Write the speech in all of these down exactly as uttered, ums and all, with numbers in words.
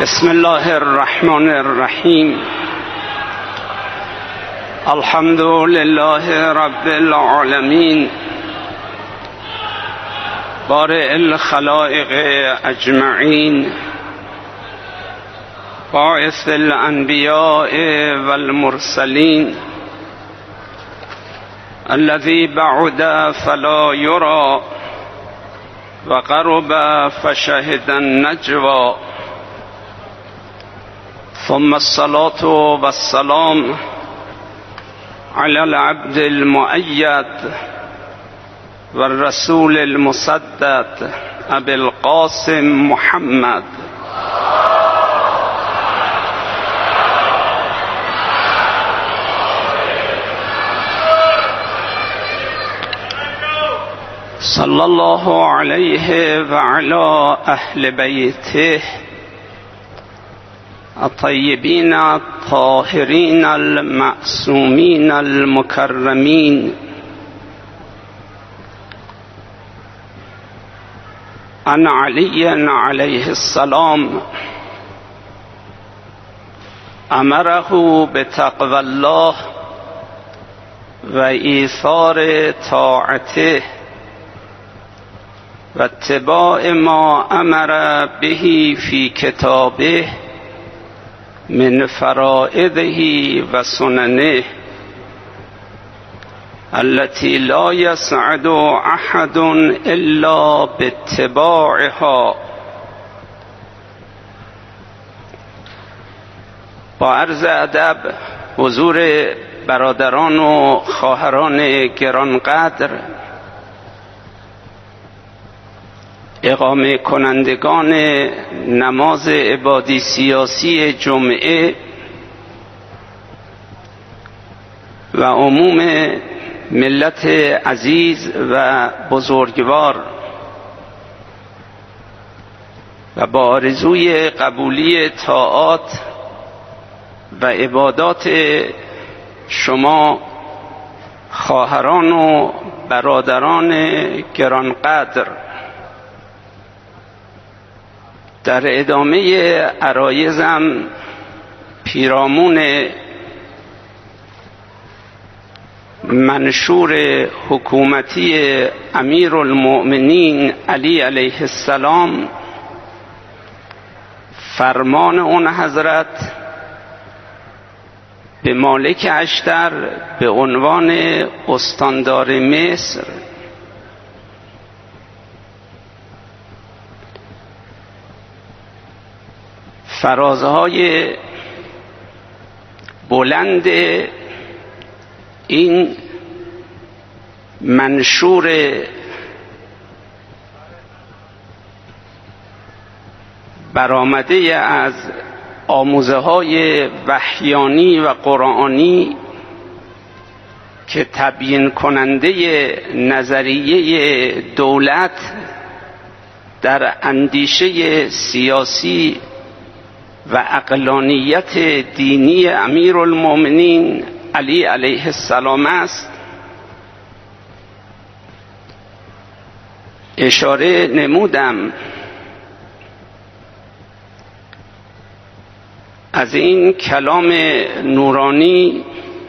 بسم الله الرحمن الرحیم. الحمد لله رب العالمین بارئ الخلائق اجمعین باعث الانبیاء والمرسلین الذی بعد فلا یرى وقرب فشهد النجوى ثم الصلاة والسلام على العبد المؤيد والرسول المسدد أبي القاسم محمد صلى الله عليه وعلى أهل بيته الطيبين الطاهرين المعصومين المكرمين أن علي عليه السلام أمره بتقوى الله وإيثار طاعته واتباع ما أمر به في كتابه من فرائضه وسننه التي لا يسعد أحد إلا باتباعها. با عرض ادب حضور برادران و خواهران گرانقدر، اقامه کنندگان نماز عبادی سیاسی جمعه و عموم ملت عزیز و بزرگوار، و با آرزوی قبولی طاعات و عبادات شما خواهران و برادران گرانقدر، در ادامه عرایزم پیرامون منشور حکومتی امیرالمؤمنین علی علیه السلام، فرمان اون حضرت به مالک اشتر به عنوان استاندار مصر فرازهای بلند این منشور برآمده از آموزه های وحیانی و قرآنی که تبیین کننده نظریه دولت در اندیشه سیاسی و عقلانیت دینی امیرالمؤمنین علی علیه السلام است، اشاره نمودم از این کلام نورانی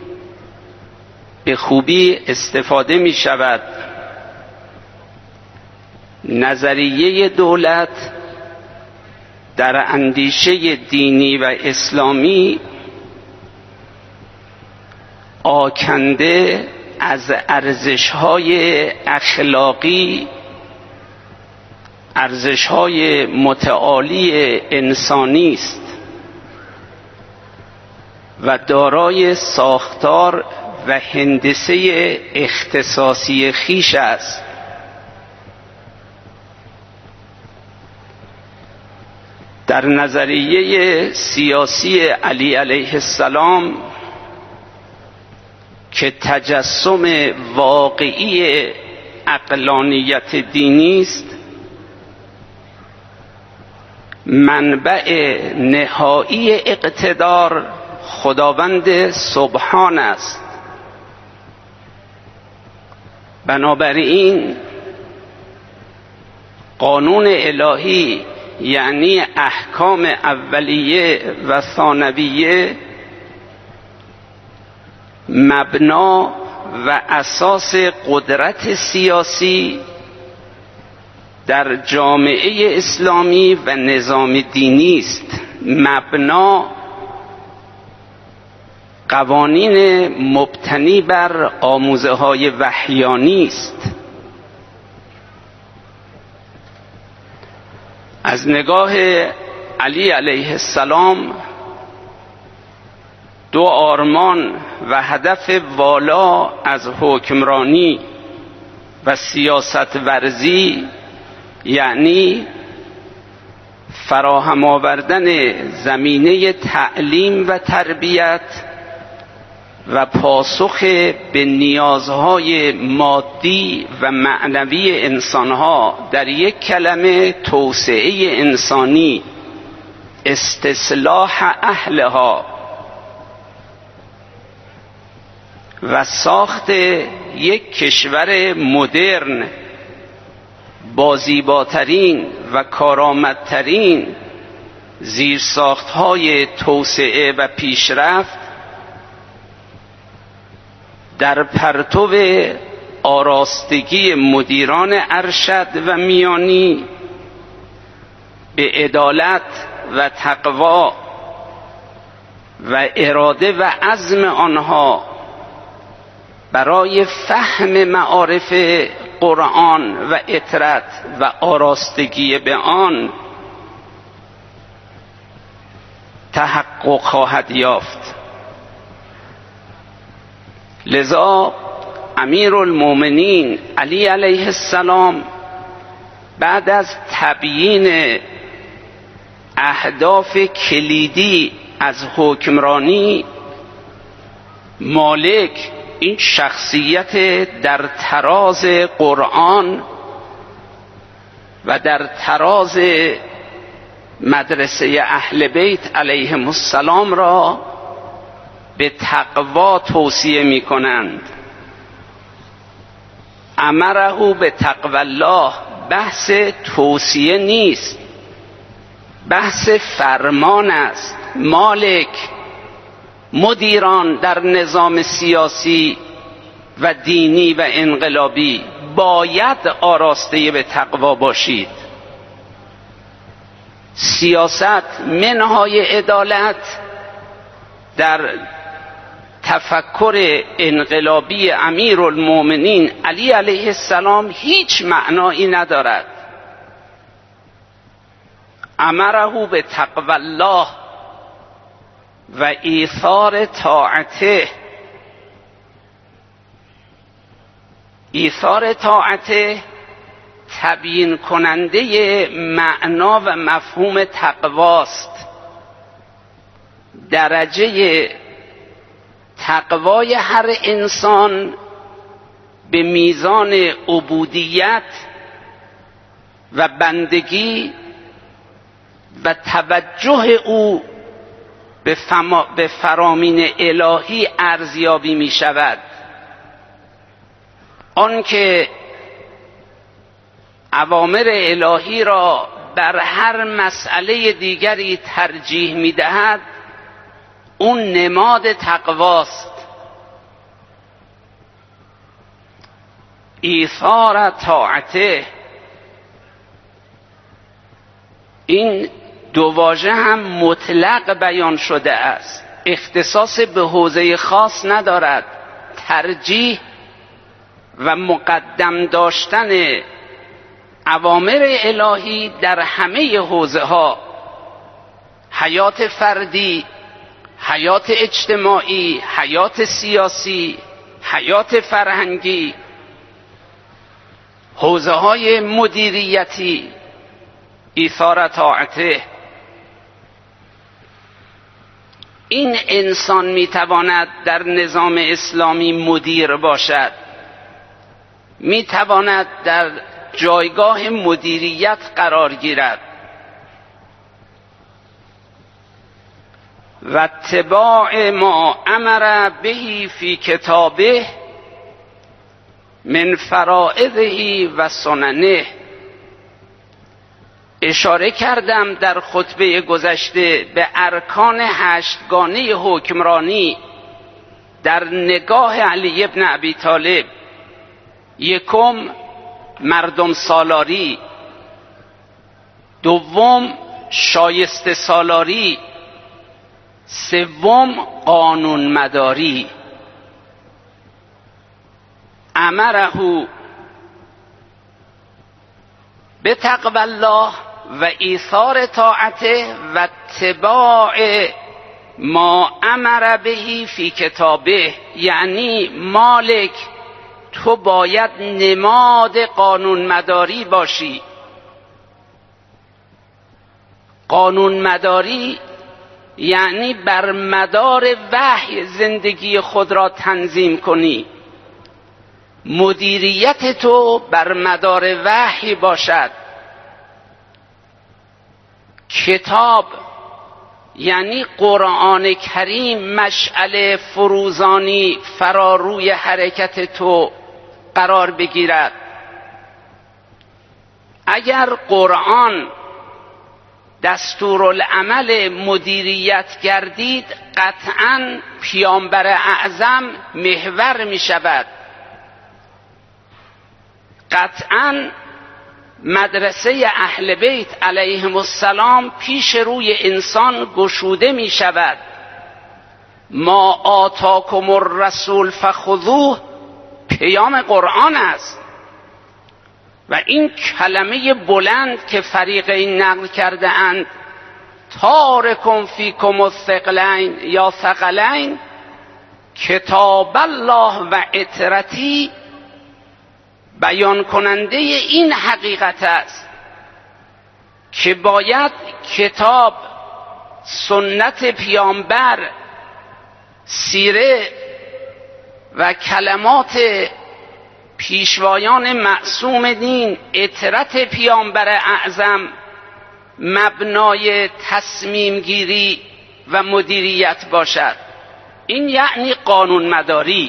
به خوبی استفاده می شود. نظریه دولت در اندیشه دینی و اسلامی آکنده از ارزش‌های اخلاقی، ارزش‌های متعالی انسانی است و دارای ساختار و هندسه اختصاصی خویش است. در نظریه سیاسی علی علیه السلام که تجسم واقعی عقلانیت دینی است، منبع نهایی اقتدار خداوند سبحان است. بنابراین قانون الهی یعنی احکام اولیه و ثانویه مبنا و اساس قدرت سیاسی در جامعه اسلامی و نظام دینی است. مبنا قوانین مبتنی بر آموزه های وحیانی است. از نگاه علی علیه السلام دو آرمان و هدف والا از حکمرانی و سیاست ورزی، یعنی فراهم آوردن زمینه تعلیم و تربیت و پاسخ به نیازهای مادی و معنوی انسانها، در یک کلمه توسعه انسانی، استصلاح اهلها و ساخت یک کشور مدرن با زیباترین و کارآمدترین زیرساختهای توسعه و پیشرفت در پرتو آراستگی مدیران ارشد و میانی به عدالت و تقوا و اراده و عزم آنها برای فهم معارف قرآن و اطرت و آراستگی به آن تحقق خواهد یافت. لذا امیرالمومنین علی علیه السلام بعد از تبیین اهداف کلیدی از حکمرانی، مالک این شخصیت در تراز قرآن و در تراز مدرسه اهل بیت علیهم السلام را به تقوا توصیه می کنند. امره به تقوی الله، بحث توصیه نیست، بحث فرمان است. مالک، مدیران در نظام سیاسی و دینی و انقلابی باید آراسته به تقوا باشید. سیاست منهای عدالت در تفکر انقلابی امیرالمومنین علی علیه السلام هیچ معنایی ندارد. امره به تقوی الله و ایثار طاعته. ایثار طاعته تبیین کننده معنا و مفهوم تقواست. درجه تقوای هر انسان به میزان عبودیت و بندگی و توجه او به, فما به فرامین الهی ارزیابی می شود. آنکه اوامر الهی را بر هر مسئله دیگری ترجیح می دهد، اون نماد تقواست. ایثار طاعته، این دو واژه هم مطلق بیان شده است، اختصاص به حوزه خاص ندارد. ترجیح و مقدم داشتن اوامر الهی در همه حوزه ها، حیات فردی، حیات اجتماعی، حیات سیاسی، حیات فرهنگی، حوزه های مدیریتی، ایثار طاعته. این انسان میتواند در نظام اسلامی مدیر باشد، میتواند در جایگاه مدیریت قرار گیرد و اتباع ما امر به فی کتابه من فرائضه و سننه، اشاره کردم در خطبه گذشته به ارکان هشتگانه حکمرانی در نگاه علی ابن ابی طالب. یکم مردم سالاری، دوم شایسته سالاری، سوم قانون مداری. امره به تقوی الله و ایثار طاعته و اتباع ما امر بهی فی کتابه. یعنی مالک تو باید نماد قانون مداری باشی. قانون مداری یعنی بر مدار وحی زندگی خود را تنظیم کنی. مدیریت تو بر مدار وحی باشد. کتاب یعنی قرآن کریم مشعل فروزانی فراروی حرکت تو قرار بگیرد. اگر قرآن دستورالعمل مدیریت گردید، قطعاً پیامبر اعظم محور می شود. قطعاً مدرسه اهل بیت علیهم السلام پیش روی انسان گشوده می شود. ما آتاکم الرسول فخذوه پیام قرآن است و این کلمه بلند که فریقین نقل کرده اند تارکم فیکم الثقلین یا ثقلین کتاب الله و اطرتی، بیان کننده این حقیقت است که باید کتاب، سنت پیامبر، سیره و کلمات پیشوایان معصوم دین، اطرت پیامبر اعظم مبنای تصمیم گیری و مدیریت باشد. این یعنی قانون مداری.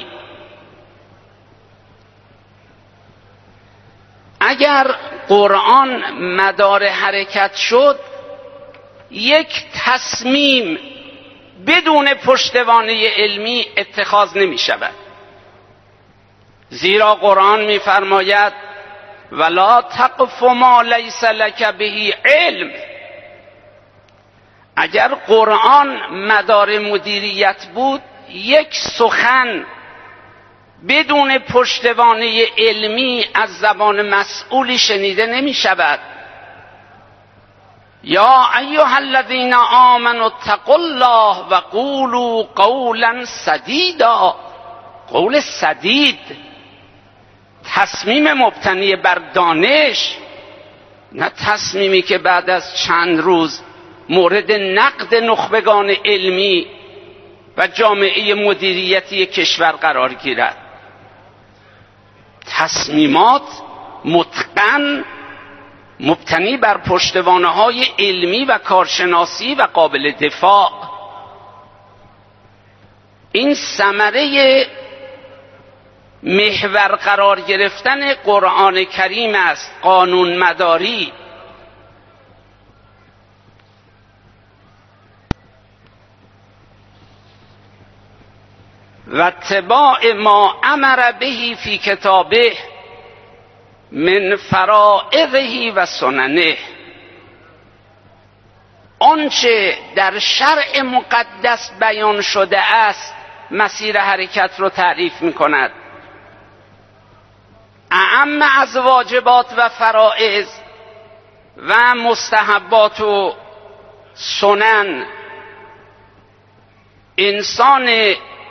اگر قرآن مدار حرکت شد، یک تصمیم بدون پشتوانه علمی اتخاذ نمی شود. زیرا قرآن می فرماید ولا تقف ما لیس لک به علم. اگر قرآن مدار مدیریت بود، یک سخن بدون پشتوانه علمی از زبان مسئولی شنیده نمی شود. یا ایها الذین آمنوا اتقوا الله و قولوا قولا سدیدا. قول سدید، تصمیم مبتنی بر دانش، نه تصمیمی که بعد از چند روز مورد نقد نخبگان علمی و جامعه مدیریتی کشور قرار گیرد. تصمیمات متقن، مبتنی بر پشتوانه‌های علمی و کارشناسی و قابل دفاع. این ثمره محور قرار گرفتن قرآن کریم است، قانون مداری. و اتباع ما امر بهی فی کتابه من فرائضه و سننه. آنچه در شرع مقدس بیان شده است مسیر حرکت رو تعریف می کند. اعم از واجبات و فرائض و مستحبات و سنن، انسان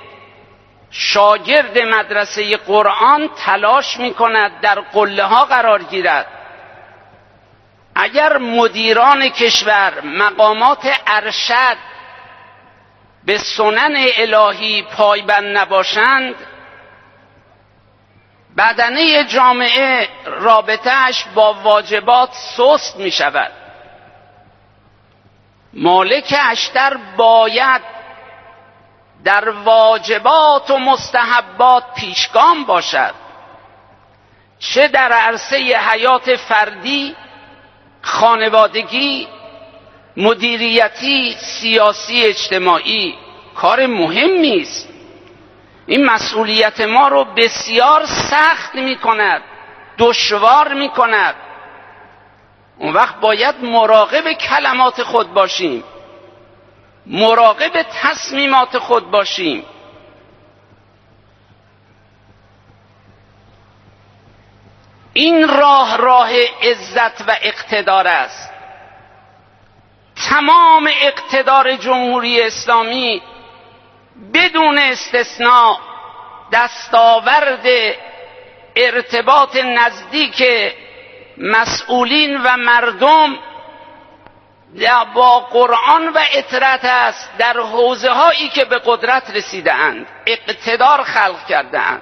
شاگرد مدرسه قرآن تلاش می کند در قله ها قرار گیرد. اگر مدیران کشور، مقامات ارشد به سنن الهی پایبند نباشند، بدنه جامعه رابطه‌اش با واجبات سست می شود. مالک اشتر باید در واجبات و مستحبات پیشگام باشد، چه در عرصه حیات فردی خانوادگی، مدیریتی، سیاسی، اجتماعی کار مهمی است. این مسئولیت ما رو بسیار سخت می کند، دشوار می کند. اون وقت باید مراقب کلمات خود باشیم، مراقب تصمیمات خود باشیم. این راه راه عزت و اقتدار است. تمام اقتدار جمهوری اسلامی بدون استثناء دستاورد ارتباط نزدیک مسئولین و مردم با قرآن و اطرت است در حوزه هایی که به قدرت رسیده اند، اقتدار خلق کرده اند.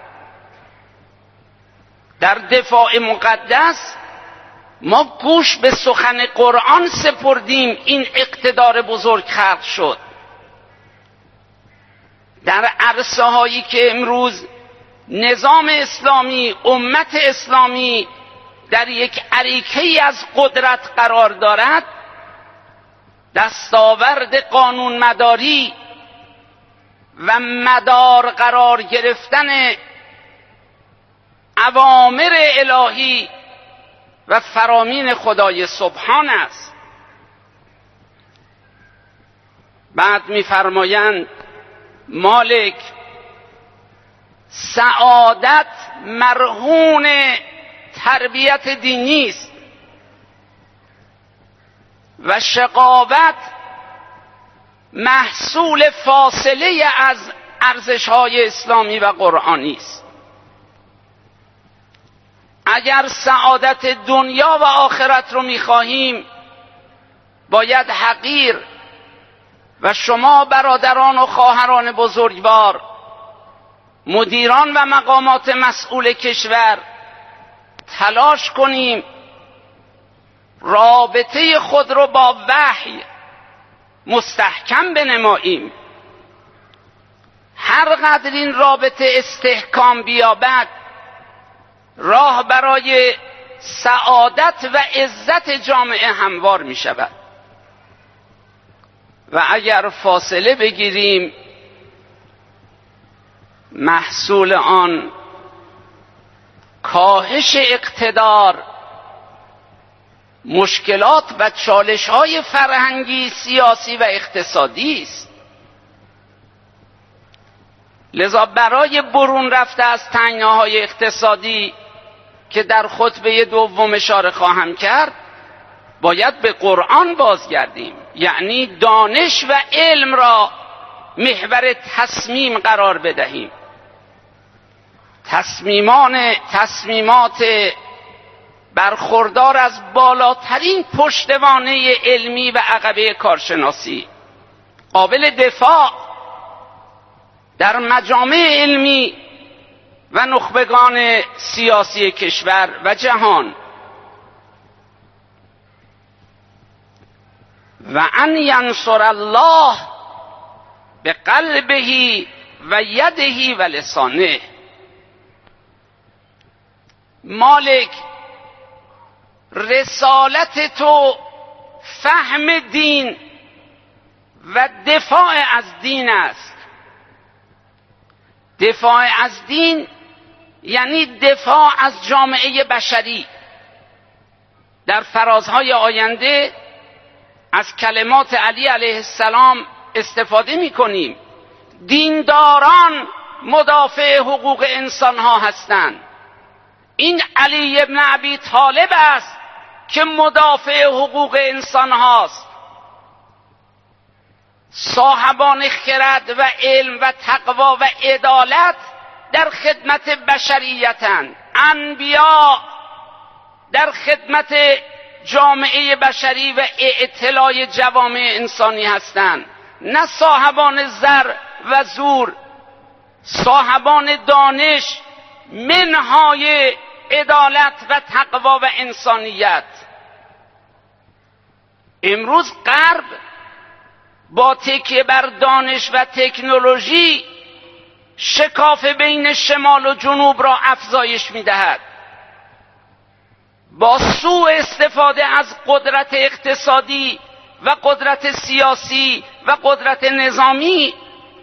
در دفاع مقدس ما گوش به سخن قرآن سپردیم، این اقتدار بزرگ خلق شد. در عرصه هایی که امروز نظام اسلامی، امت اسلامی در یک اریکه‌ای از قدرت قرار دارد، دستاورد قانون مداری و مدار قرار گرفتن اوامر الهی و فرامین خدای سبحان است. بعد می‌فرمایند مالک سعادت مرهون تربیت دینی است و شقاوت محصول فاصله از ارزش‌های اسلامی و قرآنی است. اگر سعادت دنیا و آخرت رو می‌خواهیم باید حقیر و شما برادران و خواهران بزرگوار، مدیران و مقامات مسئول کشور تلاش کنیم رابطه خود رو با وحی مستحکم بنماییم. هر قدر این رابطه استحکام بیابد راه برای سعادت و عزت جامعه هموار می شود. و اگر فاصله بگیریم محصول آن کاهش اقتدار، مشکلات و چالش‌های فرهنگی، سیاسی و اقتصادی است. لذا برای برون رفته از تنگناهای اقتصادی که در خطبه دوم اشاره خواهم کرد باید به قرآن بازگردیم، یعنی دانش و علم را محور تصمیم قرار بدهیم. تصمیمان تصمیمات برخوردار از بالاترین پشتوانه علمی و عقبه کارشناسی، قابل دفاع در مجامع علمی و نخبگان سیاسی کشور و جهان. و ان ینصر الله به قلبه و یده و لسانه. مالک رسالت تو فهم دین و دفاع از دین است. دفاع از دین یعنی دفاع از جامعه بشری. در فرازهای آینده از کلمات علی علیه السلام استفاده می کنیم. دینداران مدافع حقوق انسان ها هستند. این علی ابن ابی طالب است که مدافع حقوق انسان هاست. صاحبان خرد و علم و تقوا و عدالت در خدمت بشریتند. انبیا در خدمت جامعه بشری و اطلاع جوامع انسانی هستند، نه صاحبان زر و زور، صاحبان دانش، منهای عدالت و تقوا و انسانیت. امروز غرب با تکیه بر دانش و تکنولوژی شکاف بین شمال و جنوب را افزایش می‌دهد. با سوء استفاده از قدرت اقتصادی و قدرت سیاسی و قدرت نظامی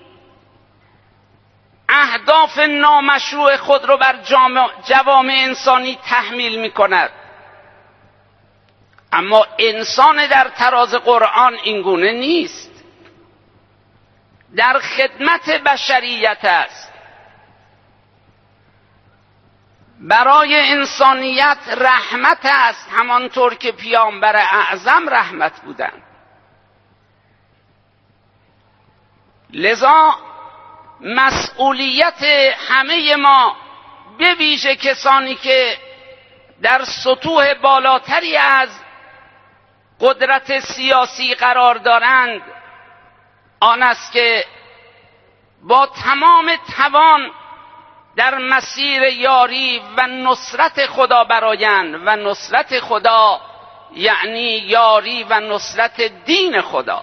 اهداف نامشروع خود را بر جوامع انسانی تحمیل می کند. اما انسان در تراز قرآن اینگونه نیست، در خدمت بشریت است، برای انسانیت رحمت است، همانطور که پیامبر اعظم رحمت بودند. لذا مسئولیت همه ما، به ویژه کسانی که در سطوح بالاتری از قدرت سیاسی قرار دارند، آن است که با تمام توان در مسیر یاری و نصرت خدا برآیند و نصرت خدا یعنی یاری و نصرت دین خدا،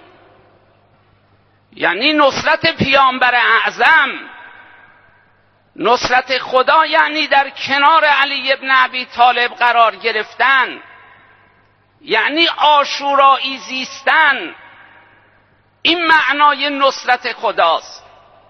یعنی نصرت پیامبر اعظم. نصرت خدا یعنی در کنار علی ابن ابی طالب قرار گرفتن، یعنی عاشورایی زیستن. این معنای نصرت خداست.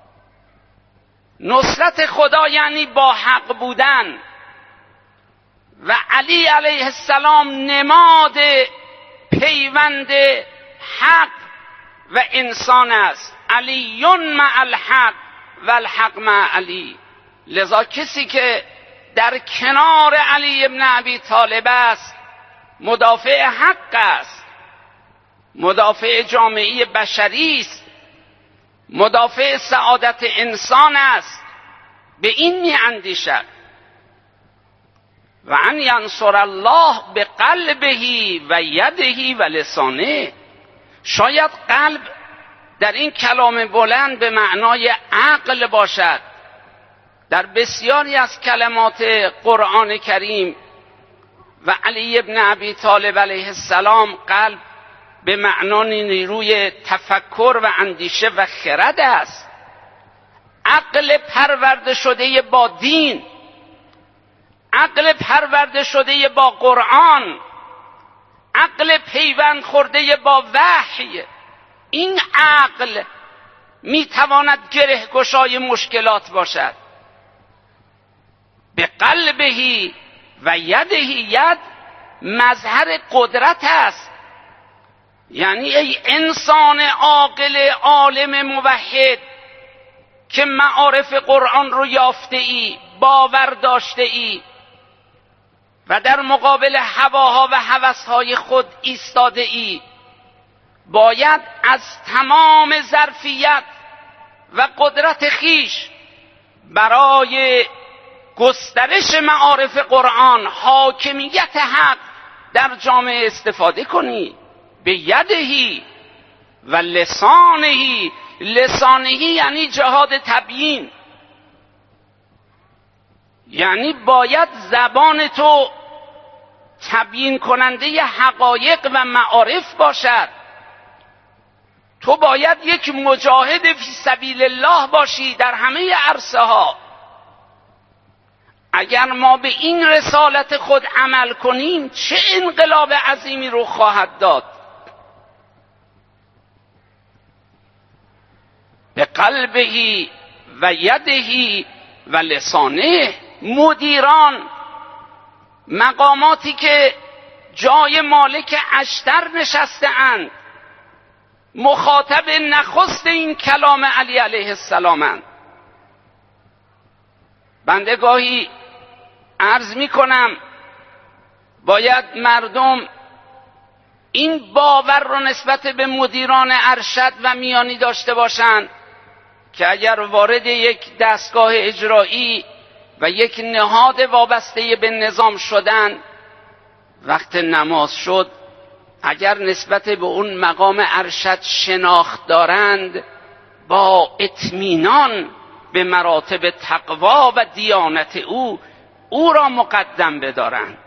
نصرت خدا یعنی با حق بودن و علی علیه السلام نماد پیوند حق و انسان است. علی مع الحق و الحق مع علی. لذا کسی که در کنار علی ابن ابی طالب است مدافع حق است، مدافع جامعه بشری است، مدافع سعادت انسان است. به این میاندیشد و ان ینصر الله بقلبه و یده و لسانه. شاید قلب در این کلام بلند به معنای عقل باشد. در بسیاری از کلمات قرآن کریم و علی ابن ابی طالب علیه السلام قلب به معنای نیروی تفکر و اندیشه و خرد است. عقل پرورده شده با دین، عقل پرورده شده با قرآن، عقل پیوند خورده با وحی. این عقل میتواند گره گشای مشکلات باشد. به قلبه و یده، ید مظهر قدرت است. یعنی ای انسان عاقل عالم موحد که معارف قرآن رو یافته ای، باور داشته ای و در مقابل هواها و هوسهای خود ایستاده ای، باید از تمام ظرفیت و قدرت خیش برای گسترش معارف قرآن، حاکمیت حق در جامعه استفاده کنی. به یدهی و لسانهی. لسانهی یعنی جهاد تبیین، یعنی باید زبان تو تبیین کننده حقایق و معارف باشد. تو باید یک مجاهد فی سبیل الله باشی در همه عرصه ها. اگر ما به این رسالت خود عمل کنیم چه انقلاب عظیمی رو خواهد داد. به قلبه و یده و لسانه. مدیران، مقاماتی که جای مالک اشتر نشسته اند، مخاطب نخست این کلام علی علیه السلام اند. بنده گاهی عرض می کنم باید مردم این باور رو نسبت به مدیران ارشد و میانی داشته باشند که اگر وارد یک دستگاه اجرایی و یک نهاد وابسته به نظام شدن، وقت نماز شد اگر نسبت به اون مقام ارشد شناخت دارند، با اطمینان به مراتب تقوا و دیانت او او را مقدم بدارند.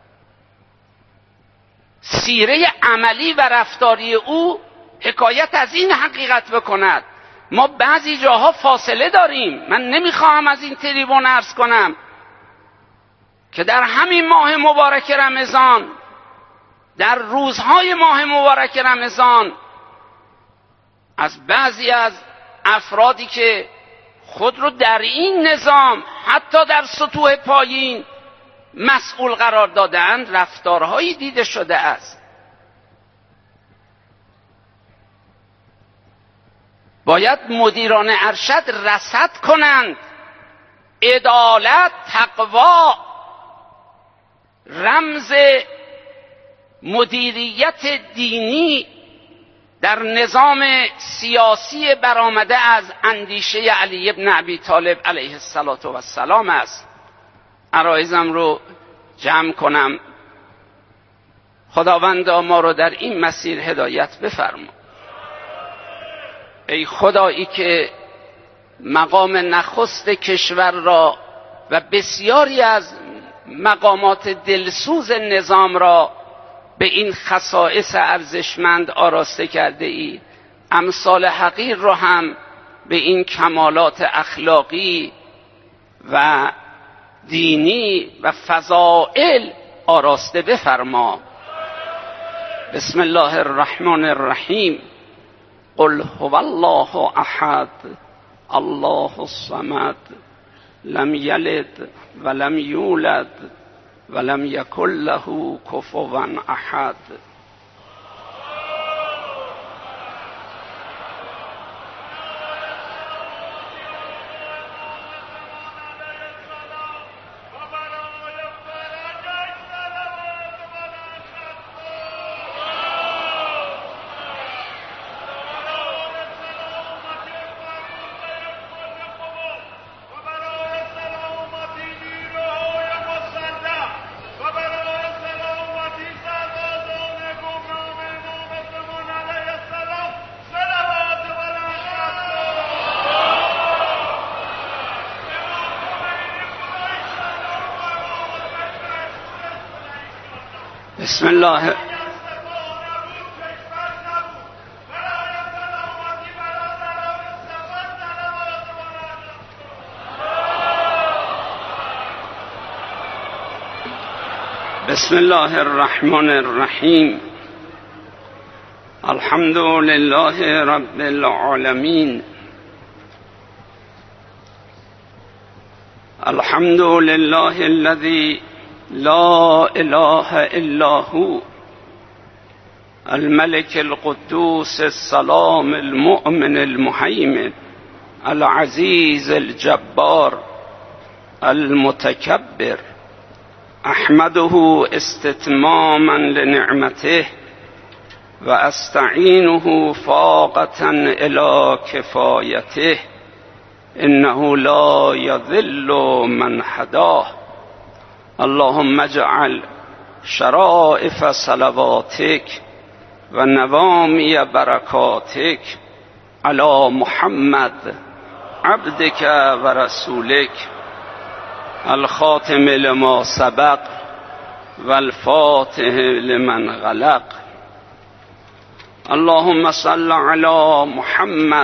سیره عملی و رفتاری او حکایت از این حقیقت بکند. ما بعضی جاها فاصله داریم. من نمیخواهم از این تریبون عرض کنم که در همین ماه مبارک رمضان، در روزهای ماه مبارک رمضان، از بعضی از افرادی که خود رو در این نظام حتی در سطوح پایین مسئول قرار دادند رفتارهایی دیده شده است. باید مدیران ارشد رصد کنند. عدالت، تقوا رمز مدیریت دینی در نظام سیاسی برآمده از اندیشه علی بن ابی طالب علیه السلام است. عرایزم رو جمع کنم. خداوندا ما رو در این مسیر هدایت بفرما. ای خدایی که مقام نخست کشور را و بسیاری از مقامات دلسوز نظام را به این خصائص ارزشمند آراسته کرده ای، امثال حقیر را هم به این کمالات اخلاقی و دینی و فضائل آراسته بفرما. بسم الله الرحمن الرحیم. قل هو الله احد الله الصمد لم یلد ولم یولد ولم یکن له کفوا احد. بسم الله بسم الله الرحمن الرحیم. الحمد لله رب العالمین. الحمد لله الذي لا اله الا هو الملك القدوس السلام المؤمن المهيمن العزيز الجبار المتكبر. احمده استتماما لنعمته واستعينه فاقة الى كفايته. انه لا يذل من هداه. اللهم اجعل شرائف صلواتك و نوامی برکاتک علی محمد عبدك و رسولك الخاتم لما سبق و الفاتح لمن غلق. اللهم صل علی محمد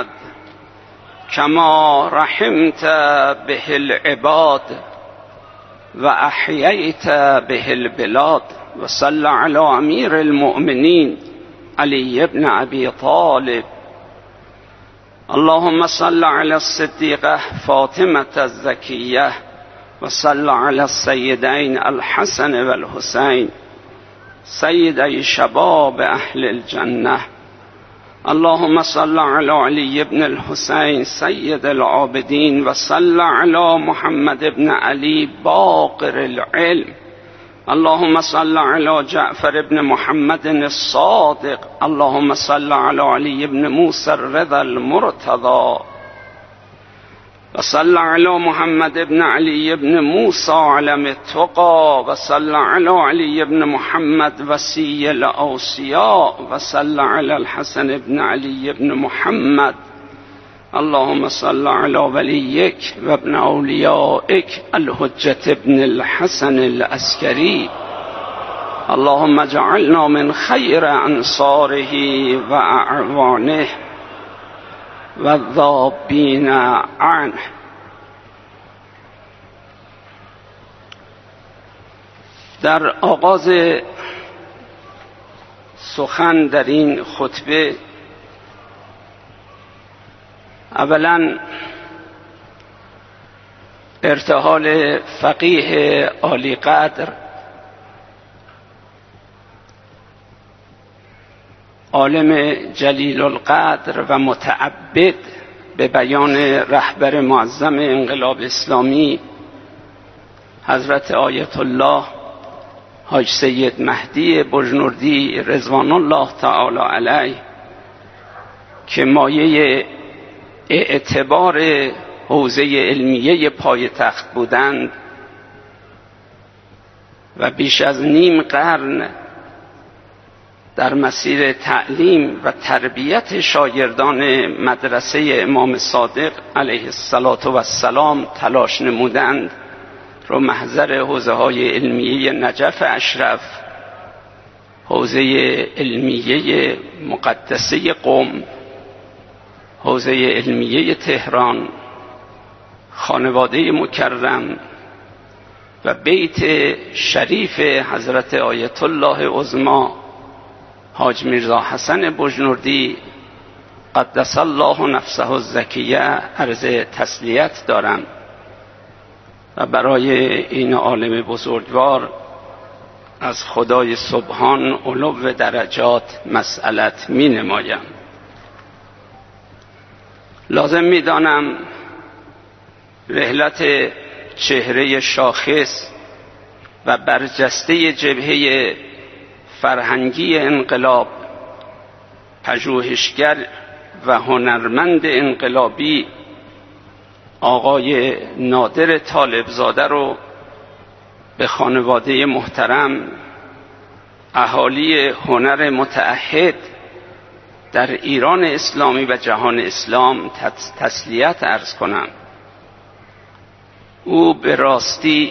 كما رحمت به العباد و احییت به البلاد. و صل علی امیر المؤمنین علی ابن ابی طالب. اللهم صل علی الصدیقه فاطمه الزکیه و صل علی السیدین الحسن و الحسین سیدی شباب اهل الجنه. اللهم صل علی علی ابن الحسین سید العابدین و صل علی محمد ابن علی باقر العلم. اللهم صل علی جعفر ابن محمد الصادق. اللهم صل علی علی ابن موسی الرضا المرتضى و صل علی محمد ابن علی ابن موسی علم التقى و صل علی علی ابن محمد وصی الاوصیاء و صل علی الحسن ابن علی ابن محمد. اللهم صل علی ولیک و ابن اولیائک الحجة ابن الحسن العسکری. اللهم اجعلنا من خیر انصاره و اعوانه و الذابین عنه. در آغاز سخن در این خطبه اولا ارتحال فقیه عالی قدر عالم جلیل القدر و متعبد به بیان رهبر معظم انقلاب اسلامی حضرت آیت الله حاج سید مهدی بجنوردی رضوان الله تعالی علیه که مایه اعتبار حوزه علمیه پایتخت بودند و بیش از نیم قرن در مسیر تعلیم و تربیت شاگردان مدرسه امام صادق علیه السلام تلاش نمودند رو محضر حوزه های علمیه نجف اشرف، حوزه علمیه مقدسه قم، حوزه علمیه تهران، خانواده مکرم و بیت شریف حضرت آیت الله عظما حاج میرزا حسن بجنوردی قدس الله نفسه الزکیه عرض تسلیت دارم و برای این عالم بزرگوار از خدای سبحان علو درجات مسئلت می نمایم. لازم می دانم رحلت چهره شاخص و برجسته جبهه فرهنگی انقلاب، پژوهشگر و هنرمند انقلابی آقای نادر طالبزاده رو به خانواده محترم اهالی هنر متعهد در ایران اسلامی و جهان اسلام تسلیت عرض کنم. او به راستی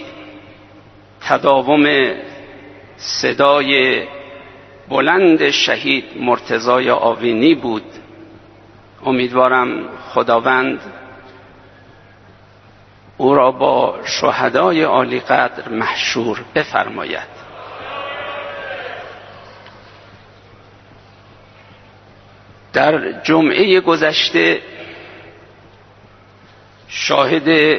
تداوم صدای بلند شهید مرتضای آوینی بود. امیدوارم خداوند او را با شهدای عالی قدر محشور بفرماید. در جمعه گذشته شاهد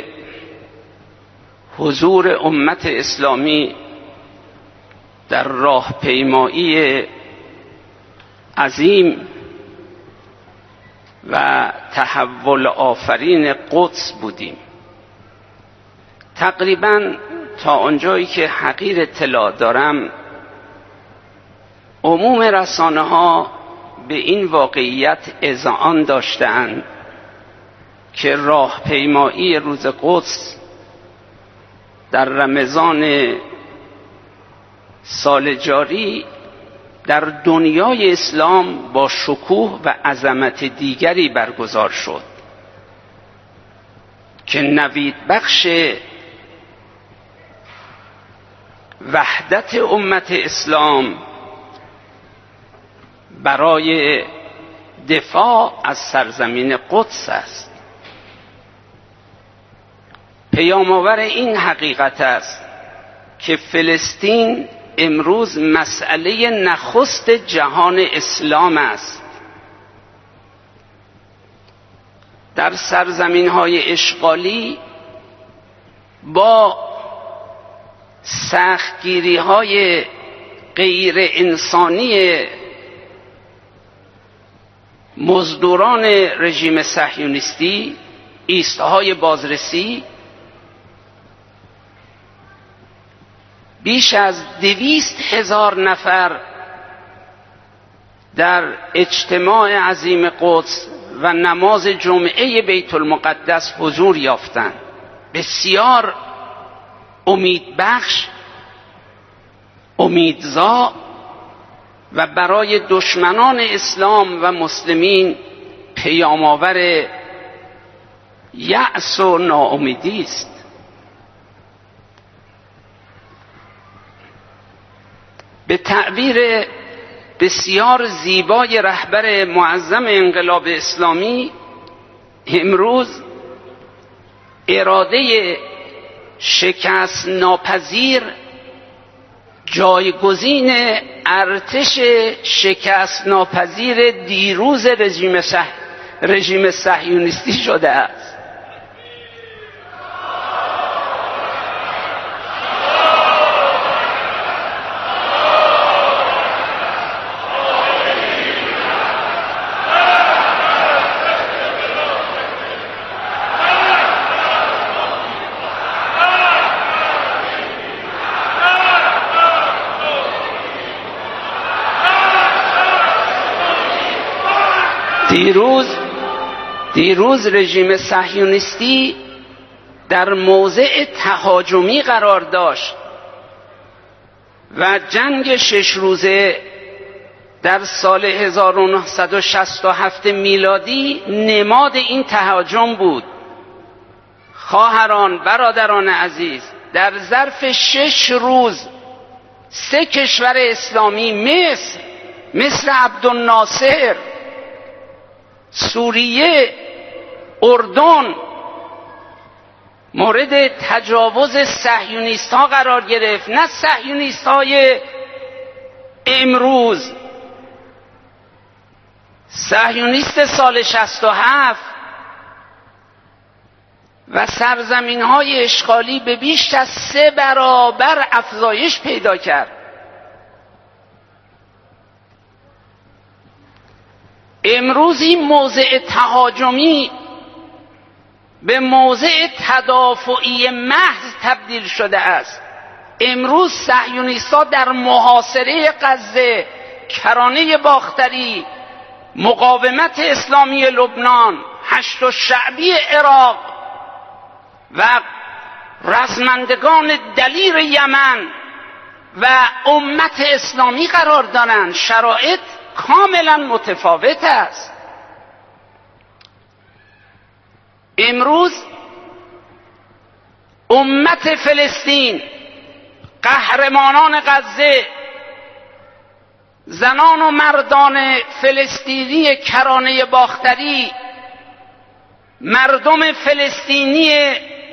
حضور امت اسلامی در راهپیمایی عظیم و تحول آفرین قدس بودیم. تقریباً تا آنجایی که حقیر اطلاع دارم عموم رسانه ها به این واقعیت اذعان داشتند که راهپیمایی روز قدس در رمضان سال جاری در دنیای اسلام با شکوه و عظمت دیگری برگزار شد که نوید بخش وحدت امت اسلام برای دفاع از سرزمین قدس است. پیام‌آور این حقیقت است که فلسطین امروز مسئله نخست جهان اسلام است. در سرزمین‌های اشغالی با سختگیری‌های غیر انسانی مزدوران رژیم صهیونیستی، ایستهای بازرسی، بیش از دویست هزار نفر در اجتماع عظیم قدس و نماز جمعه بیت المقدس حضور یافتند. بسیار امیدبخش، امیدزا و برای دشمنان اسلام و مسلمین پیام‌آور یأس و ناامیدی است. به تعبیر بسیار زیبای رهبر معظم انقلاب اسلامی، امروز اراده شکست ناپذیر جایگزین ارتش شکست ناپذیر دیروز رژیم صح... رژیم صهیونیستی شده است. دیروز دیروز رژیم صهیونیستی در موضع تهاجمی قرار داشت و جنگ شش روزه در سال هزار و نهصد و شصت و هفت میلادی نماد این تهاجم بود. خواهران، برادران عزیز، در ظرف شش روز سه کشور اسلامی مصر مثل عبدالناصر، سوریه، اردن مورد تجاوز صهیونیست ها قرار گرفت. نه صهیونیست های امروز، صهیونیست سال شصت و هفت و سرزمین های اشغالی به بیش از سه برابر افزایش پیدا کرد. امروز این موضع تهاجمی به موضع تدافعی محض تبدیل شده است. امروز صهیونیست‌ها در محاصره غزه، کرانه باختری، مقاومت اسلامی لبنان، هشت الشعبی عراق و رزمندگان دلیر یمن و امت اسلامی قرار دارند. شرایط کاملا متفاوت است. امروز امت فلسطین، قهرمانان غزه، زنان و مردان فلسطینی کرانه باختری، مردم فلسطینی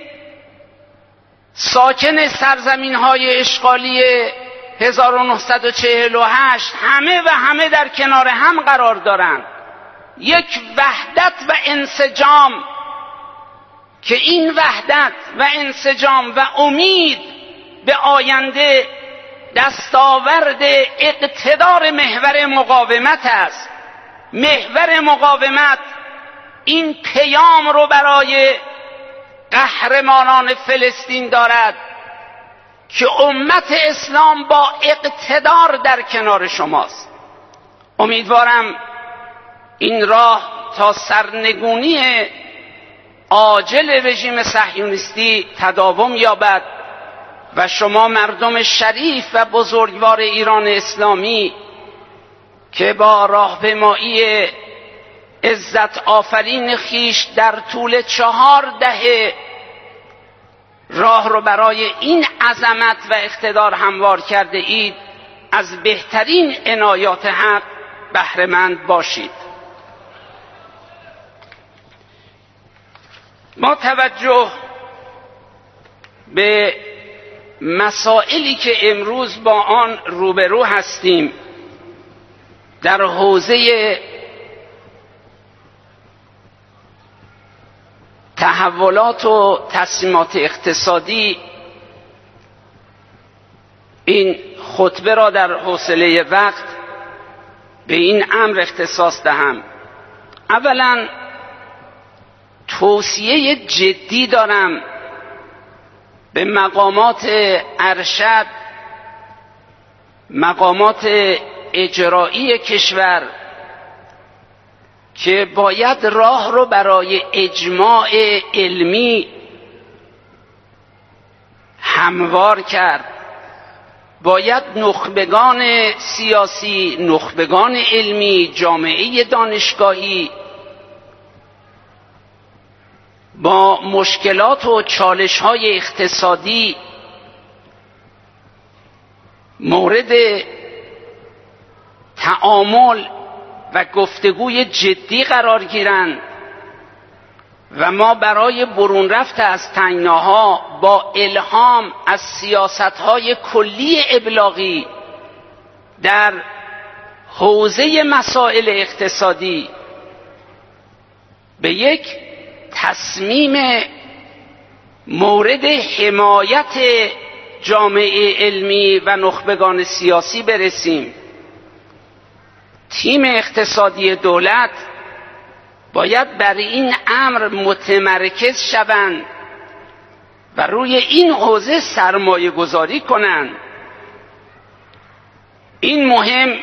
ساکن سرزمین‌های اشغالی هزار و نهصد و چهل و هشت، همه و همه در کنار هم قرار دارند. یک وحدت و انسجام که این وحدت و انسجام و امید به آینده دستاورد اقتدار محور مقاومت است. محور مقاومت این پیام رو برای قهرمانان فلسطین دارد که امت اسلام با اقتدار در کنار شماست. امیدوارم این راه تا سرنگونی عاجل رژیم صهیونیستی تداوم یابد و شما مردم شریف و بزرگوار ایران اسلامی که با راهپیمایی عزت آفرین خیش در طول چهار دهه راه رو برای این عظمت و اقتدار هموار کرده اید، از بهترین عنایات حق بهره‌مند باشید. ما توجه به مسائلی که امروز با آن روبرو هستیم در حوزه تحولات و تصمیمات اقتصادی، این خطبه را در حوصله وقت به این امر اختصاص دهم. اولا توصیه جدی دارم به مقامات ارشد، مقامات اجرایی کشور که باید راه رو برای اجماع علمی هموار کرد. باید نخبگان سیاسی، نخبگان علمی، جامعه دانشگاهی با مشکلات و چالش‌های اقتصادی مورد تعامل و گفتگوی جدی قرار گیرند و ما برای برون رفت از تنگناها با الهام از سیاست‌های کلی ابلاغی در حوزه مسائل اقتصادی به یک تصمیم مورد حمایت جامعه علمی و نخبگان سیاسی برسیم. تیم اقتصادی دولت باید بر این امر متمرکز شوند و روی این حوزه سرمایه گذاری کنند. این مهم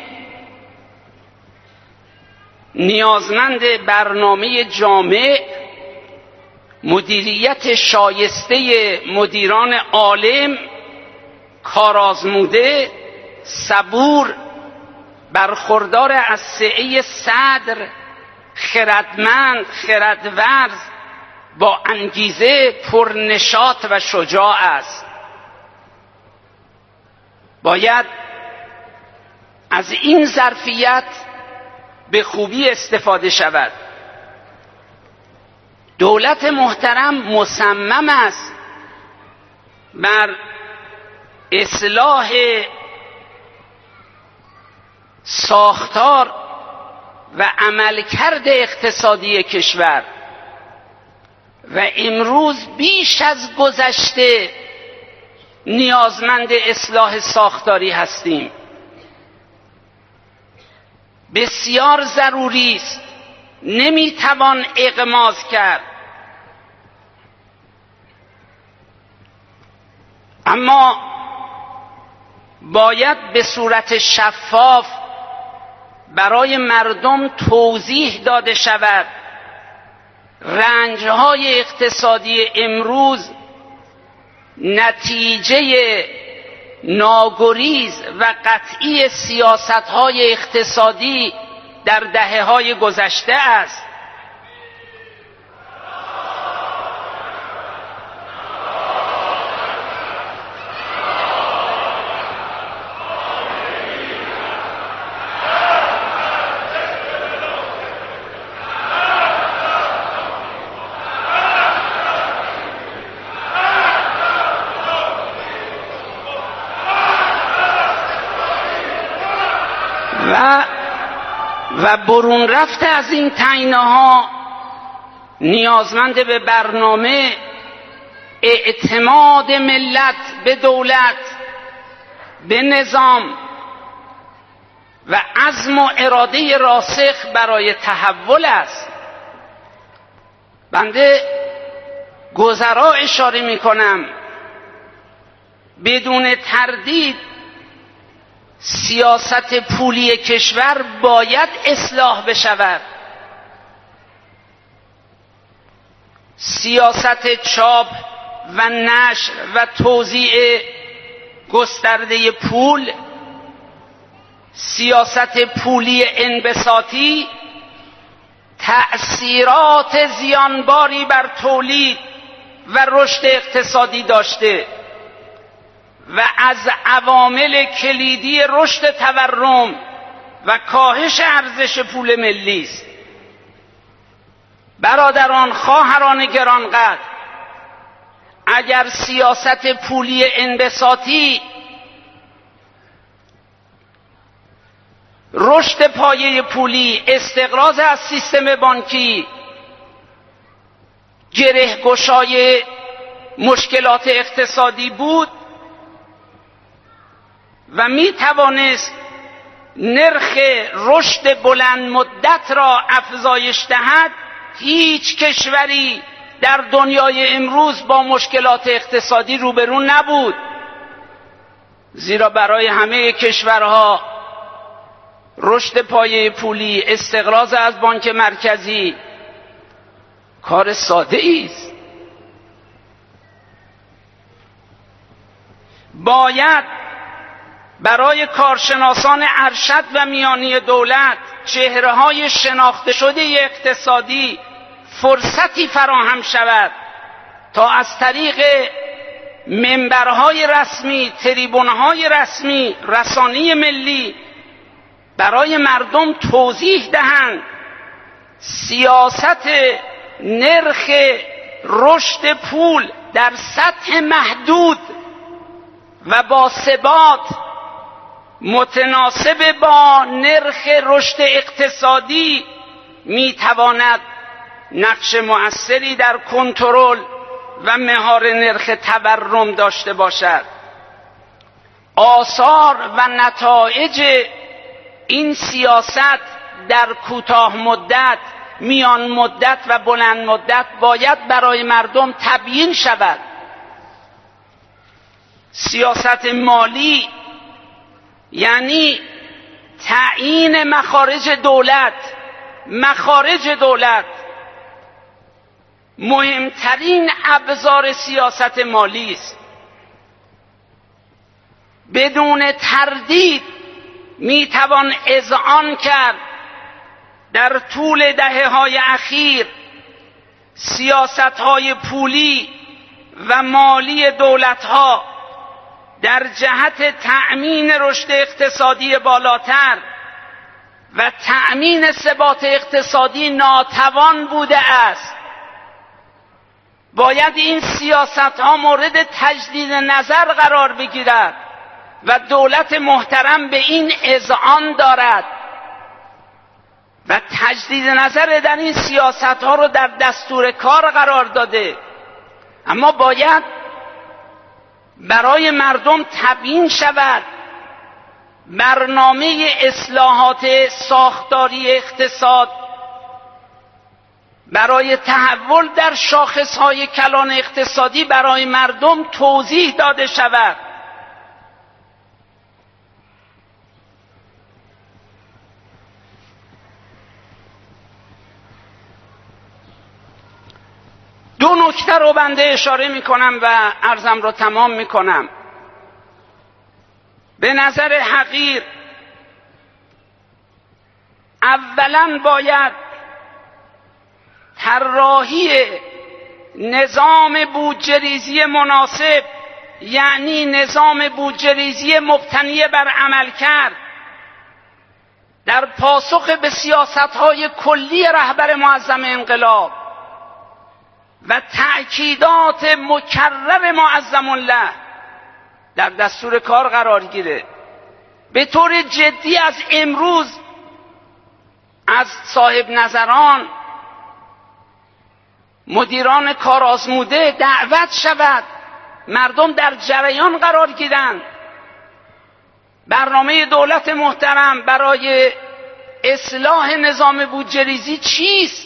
نیازمند برنامه جامع، مدیریت شایسته مدیران عالم، کارآزموده، صبور، برخوردار از سعه صدر، خردمند، خردورز، با انگیزه، پرنشاط و شجاع است. باید از این ظرفیت به خوبی استفاده شود. دولت محترم مصمم است بر اصلاح ساختار و عملکرد اقتصادی کشور و امروز بیش از گذشته نیازمند اصلاح ساختاری هستیم. بسیار ضروری است، نمیتوان اغماض کرد. اما باید به صورت شفاف برای مردم توضیح داده شود رنج‌های اقتصادی امروز نتیجه ناگریز و قطعی سیاست‌های اقتصادی در دهه‌های گذشته است. و و برون رفته از این تنگناها نیازمند به برنامه، اعتماد ملت به دولت، به نظام و عزم و اراده راسخ برای تحول است. بنده گذرا اشاره می کنم بدون تردید سیاست پولی کشور باید اصلاح بشود. سیاست چاپ و نشر و توزیع گسترده پول، سیاست پولی انبساطی تأثیرات زیانباری بر تولید و رشد اقتصادی داشته و از عوامل کلیدی رشد تورم و کاهش ارزش پول ملی است. برادران، خواهران گرانقدر، اگر سیاست پولی انبساطی رشد پایه پولی، استقراض از سیستم بانکی، گره‌گشای مشکلات اقتصادی بود و می توانست نرخ رشد بلند مدت را افزایش دهد، هیچ کشوری در دنیای امروز با مشکلات اقتصادی روبرو نبود. زیرا برای همه کشورها رشد پایه پولی، استقراض از بانک مرکزی کار ساده است. باید برای کارشناسان ارشد و میانی دولت، چهره‌های شناخته شده اقتصادی فرصتی فراهم شود تا از طریق منبرهای رسمی، تریبونهای رسمی، رسانه ملی برای مردم توضیح دهند سیاست نرخ رشد پول در سطح محدود و با ثبات متناسب با نرخ رشد اقتصادی میتواند نقش مؤثری در کنترل و مهار نرخ تورم داشته باشد. آثار و نتایج این سیاست در کوتاه مدت، میان مدت و بلند مدت باید برای مردم تبیین شود. سیاست مالی یعنی تعیین مخارج دولت. مخارج دولت مهمترین ابزار سیاست مالی است. بدون تردید میتوان اذعان کرد در طول دهه‌های اخیر سیاست‌های پولی و مالی دولت‌ها در جهت تأمین رشد اقتصادی بالاتر و تأمین ثبات اقتصادی ناتوان بوده است. باید این سیاست‌ها مورد تجدید نظر قرار بگیرد و دولت محترم به این اذعان دارد و تجدید نظر در این سیاست‌ها رو در دستور کار قرار داده. اما باید برای مردم تبیین شود برنامه اصلاحات ساختاری اقتصاد برای تحول در شاخص‌های کلان اقتصادی برای مردم توضیح داده شود. دو نکته رو بنده اشاره میکنم و عرضم رو تمام میکنم. به نظر حقیر اولا باید طراحی نظام بودجه‌ریزی مناسب، یعنی نظام بودجه‌ریزی مبتنی بر عملکرد در پاسخ به سیاست‌های کلی رهبر معظم انقلاب و تأکیدات مکرر معظم الله در دستور کار قرار گیره. به طور جدی از امروز از صاحب نظران، مدیران کار آزموده دعوت شود مردم در جریان قرار گیرند. برنامه دولت محترم برای اصلاح نظام بودجه‌ریزی چیست؟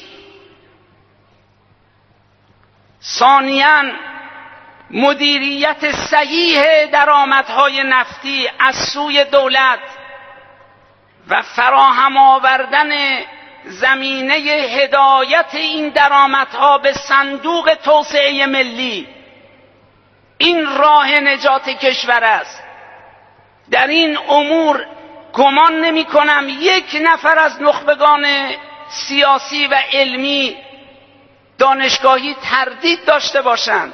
ثانیاً مدیریت صحیح درآمدهای نفتی از سوی دولت و فراهم آوردن زمینه هدایت این درآمدها به صندوق توسعه ملی. این راه نجات کشور است. در این امور گمان نمی کنم یک نفر از نخبگان سیاسی و علمی دانشگاهی تردید داشته باشند.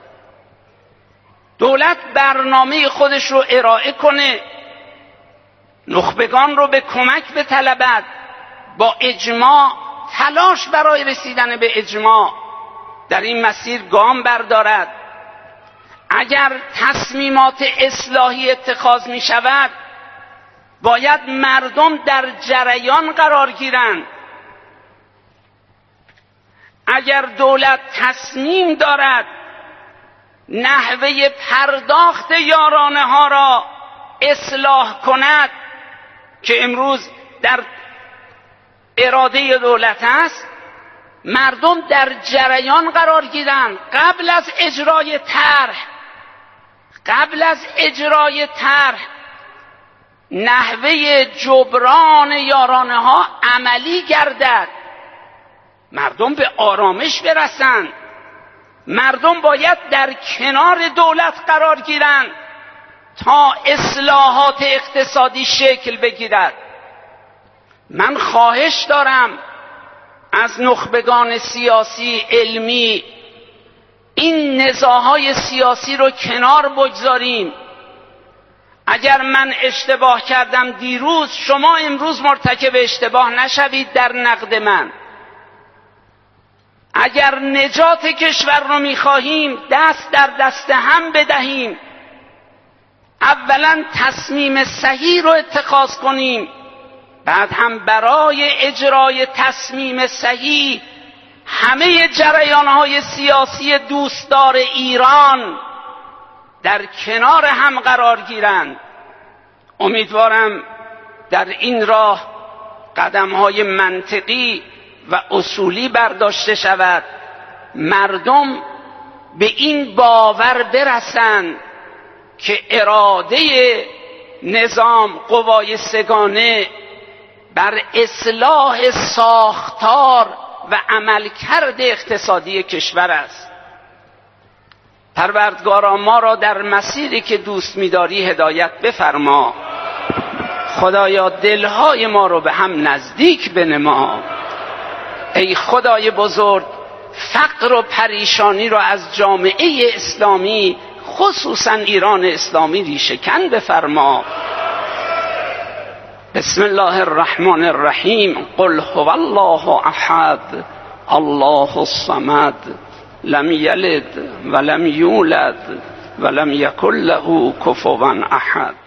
دولت برنامه خودش رو ارائه کنه، نخبگان رو به کمک بطلبد، با اجماع تلاش برای رسیدن به اجماع در این مسیر گام بردارد. اگر تصمیمات اصلاحی اتخاذ می شود باید مردم در جریان قرار گیرند. اگر دولت تصمیم دارد نحوه پرداخت یارانه ها را اصلاح کند که امروز در اراده دولت است، مردم در جریان قرار گیرند. قبل از اجرای طرح قبل از اجرای طرح نحوه جبران یارانه ها عملی گردد، مردم به آرامش برسند. مردم باید در کنار دولت قرار گیرند تا اصلاحات اقتصادی شکل بگیرد. من خواهش دارم از نخبگان سیاسی علمی این نزاعهای سیاسی رو کنار بگذاریم. اگر من اشتباه کردم دیروز، شما امروز مرتکب اشتباه نشوید در نقد من. اگر نجات کشور رو میخواهیم دست در دست هم بدهیم، اولا تصمیم صحیح رو اتخاذ کنیم، بعد هم برای اجرای تصمیم صحیح همه جریان‌های سیاسی دوستدار ایران در کنار هم قرار گیرند. امیدوارم در این راه قدم‌های منطقی و اصولی برداشته شود، مردم به این باور برسند که اراده نظام قوای سگانه بر اصلاح ساختار و عملکرد اقتصادی کشور است. پروردگارا ما را در مسیری که دوست می‌داری هدایت بفرما. خدایا دلهای ما رو به هم نزدیک بنما. ای خدای بزرگ، فقر و پریشانی را از جامعه اسلامی خصوصا ایران اسلامی ریشه‌کن بفرما. بسم الله الرحمن الرحیم. قل هو الله احد الله الصمد لم یلد ولم یولد ولم یکن له کفوا احد.